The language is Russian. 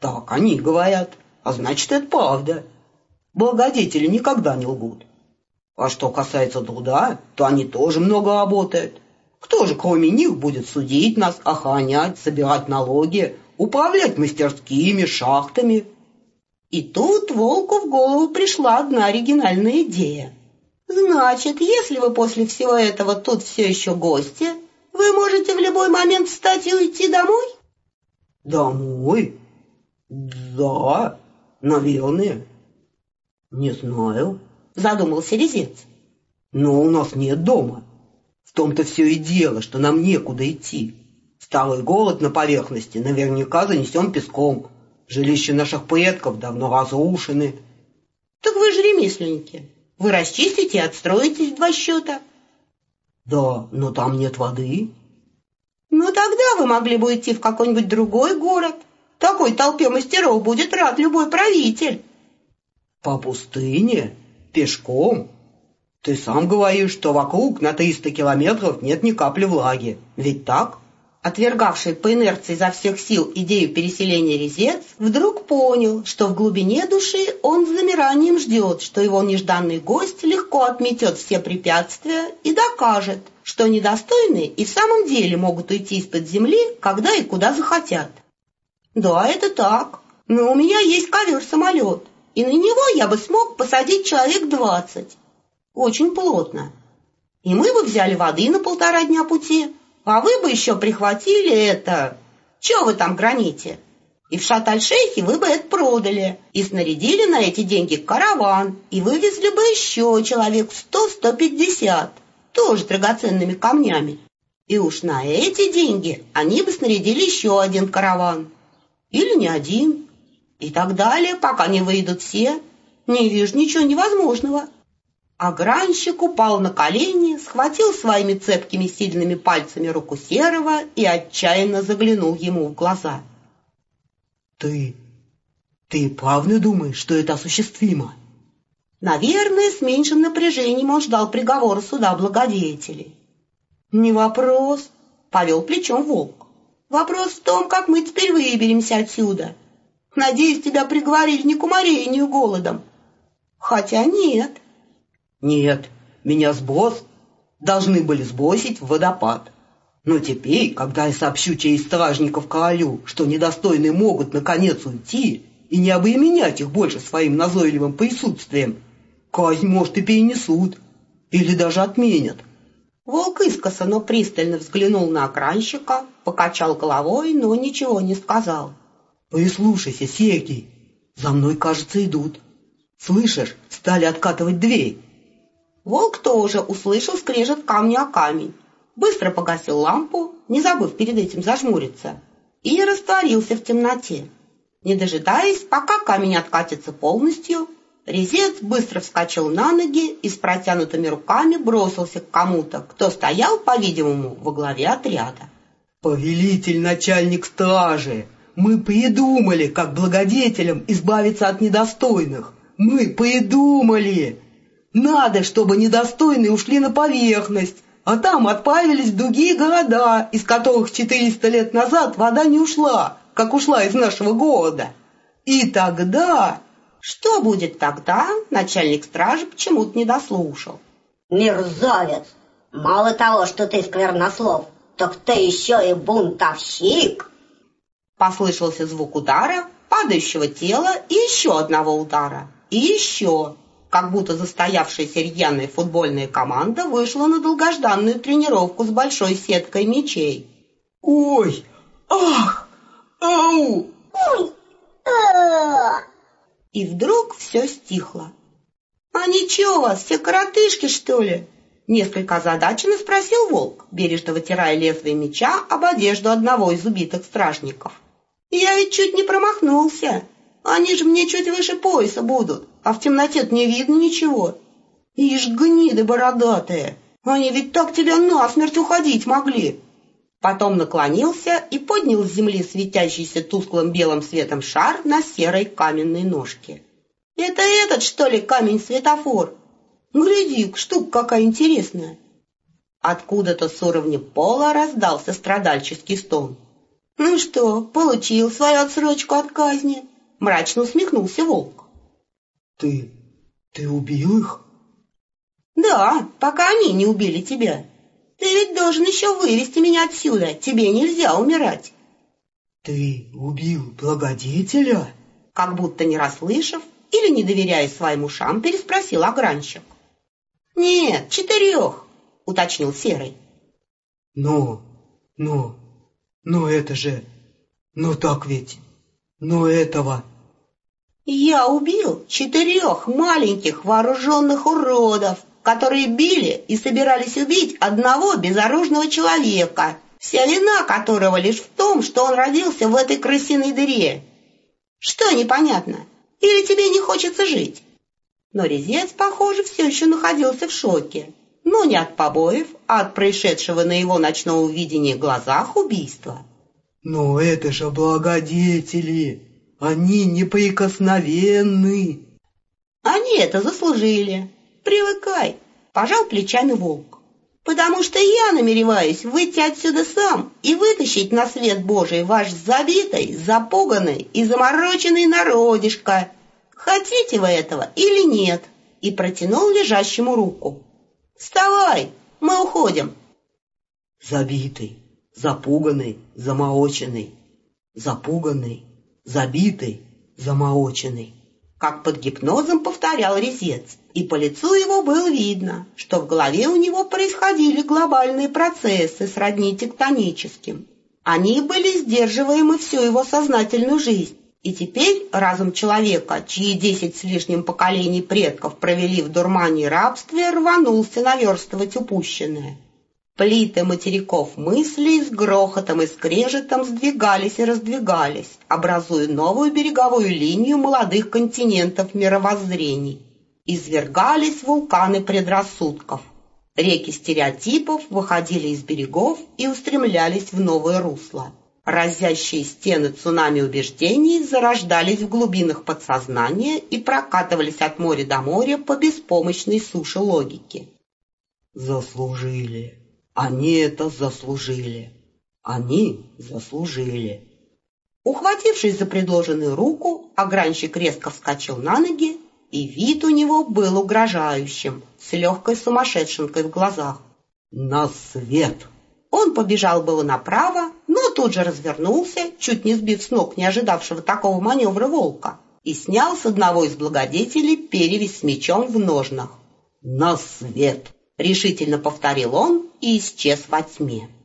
Так они говорят, а значит, это правда. Благодетели никогда не лгут. А что касается труда, то они тоже много работают. Кто же, кроме них, будет судить нас, охранять, собирать налоги, управлять мастерскими, шахтами? И тут Волку в голову пришла одна оригинальная идея. Значит, если вы после всего этого тут все еще гости, вы можете в любой момент встать и уйти домой? Домой? Да, наверное. Не знаю, задумался Резец. Но у нас нет дома. В том-то все и дело, что нам некуда идти. Старый город на поверхности наверняка занесен песком. Жилища наших предков давно разрушены. Так вы же ремесленники. Вы расчистите и отстроитесь в 2 счета. Да, но там нет воды. Ну тогда вы могли бы идти в какой-нибудь другой город. Такой толпе мастеров будет рад любой правитель. По пустыне? Пешком? Ты сам говоришь, что вокруг на 300 километров нет ни капли влаги. Ведь так? Отвергавший по инерции изо всех сил идею переселения Резец вдруг понял, что в глубине души он с замиранием ждет, что его нежданный гость легко отметет все препятствия и докажет, что недостойные и в самом деле могут уйти из-под земли, когда и куда захотят. Да, это так, но у меня есть ковер-самолет, и на него я бы смог посадить человек 20. Очень плотно. И мы бы взяли воды на 1,5 дня пути, а вы бы еще прихватили это... Чего вы там граните? И в Шат-аль-Шейхе вы бы это продали, и снарядили на эти деньги караван, и вывезли бы еще человек 100-150, тоже драгоценными камнями. И уж на эти деньги они бы снарядили еще один караван. Или не один. И так далее, пока не выйдут все. Не вижу ничего невозможного. Огранщик упал на колени, схватил своими цепкими сильными пальцами руку Серого и отчаянно заглянул ему в глаза. Ты правда думаешь, что это осуществимо? Наверное, с меньшим напряжением он ждал приговора суда благодетелей. Не вопрос, повел плечом Волк. Вопрос в том, как мы теперь выберемся отсюда. Надеюсь, тебя приговорили не к уморению голодом. Хотя нет. Нет, меня должны были сбросить в водопад. Но теперь, когда я сообщу через стражников королю, что недостойные могут наконец уйти и не обременять их больше своим назойливым присутствием, казнь, может, и перенесут, или даже отменят. Волк искоса, но пристально взглянул на огранщика, покачал головой, но ничего не сказал. Прислушайся, Сергий, за мной, кажется, идут. Слышишь, стали откатывать дверь. Волк тоже услышал скрежет камня о камень, быстро погасил лампу, не забыв перед этим зажмуриться, и растворился в темноте. Не дожидаясь, пока камень откатится полностью, Резец быстро вскочил на ноги и с протянутыми руками бросился к кому-то, кто стоял, по-видимому, во главе отряда. «Повелитель, начальник стражи, мы придумали, как благодетелям избавиться от недостойных. Мы придумали! Надо, чтобы недостойные ушли на поверхность, а там отправились в другие города, из которых 400 лет назад вода не ушла, как ушла из нашего города. И тогда...» Что будет тогда, начальник стражи почему-то не дослушал. Мерзавец! Мало того, что ты сквернослов, так ты еще и бунтовщик! Послышался звук удара, падающего тела и еще одного удара. И еще, как будто застоявшаяся рьяная футбольная команда вышла на долгожданную тренировку с большой сеткой мячей. «Ой! Ах! Ау!» «Ой! И вдруг все стихло. «А ничего у вас, все коротышки, что ли?» Несколько озадаченно спросил Волк, бережно вытирая лезвие меча об одежду одного из убитых стражников. «Я ведь чуть не промахнулся. Они же мне чуть выше пояса будут, а в темноте-то не видно ничего. Ишь, гниды бородатые, они ведь так тебя насмерть уходить могли». Потом наклонился и поднял с земли светящийся тусклым белым светом шар на серой каменной ножке. «Это этот, что ли, камень-светофор? Гляди, штука какая интересная!» Откуда-то с уровня пола раздался страдальческий стон. Ну что, получил свою отсрочку от казни? Мрачно усмехнулся волк. Ты убил их? Да, пока они не убили тебя. Ты ведь должен еще вывести меня отсюда, тебе нельзя умирать. Ты убил благодетеля? Как будто не расслышав или не доверяя своим ушам, переспросил огранщик. Нет, 4, уточнил Серый. Но это же... Ну так ведь... Но этого... Я убил 4 маленьких вооруженных уродов, которые били и собирались убить одного безоружного человека, вся вина которого лишь в том, что он родился в этой крысиной дыре. Что непонятно? Или тебе не хочется жить? Но резец, похоже, все еще находился в шоке. Но не от побоев, а от происшедшего на его ночном видении глазах убийства. Но это же благодетели! Они неприкосновенны! Они это заслужили. Привыкай, пожал плечами волк. Потому что я намереваюсь выйти отсюда сам и вытащить на свет Божий ваш забитый, запуганный и замороченный народишко. Хотите вы этого или нет? И протянул лежащему руку. Вставай, мы уходим. Забитый, запуганный, замороченный. Запуганный, забитый, замороченный. Как под гипнозом повторял резец, и по лицу его было видно, что в голове у него происходили глобальные процессы, сродни тектоническим. Они были сдерживаемы всю его сознательную жизнь, и теперь разум человека, чьи 10 с лишним поколений предков провели в дурмане и рабстве, рванулся наверстывать упущенное. Плиты материков мыслей с грохотом и скрежетом сдвигались и раздвигались, образуя новую береговую линию молодых континентов мировоззрений. Извергались вулканы предрассудков. Реки стереотипов выходили из берегов и устремлялись в новое русло. Разящие стены цунами убеждений зарождались в глубинах подсознания и прокатывались от моря до моря по беспомощной суше логики. Заслужили. Они это заслужили. Они заслужили. Ухватившись за предложенную руку, огранщик резко вскочил на ноги, и вид у него был угрожающим, с легкой сумасшедшенкой в глазах. На свет! Он побежал было направо, но тут же развернулся, чуть не сбив с ног не ожидавшего такого маневра волка, и снял с одного из благодетелей перевязь с мечом в ножнах. На свет! — решительно повторил он и исчез во тьме.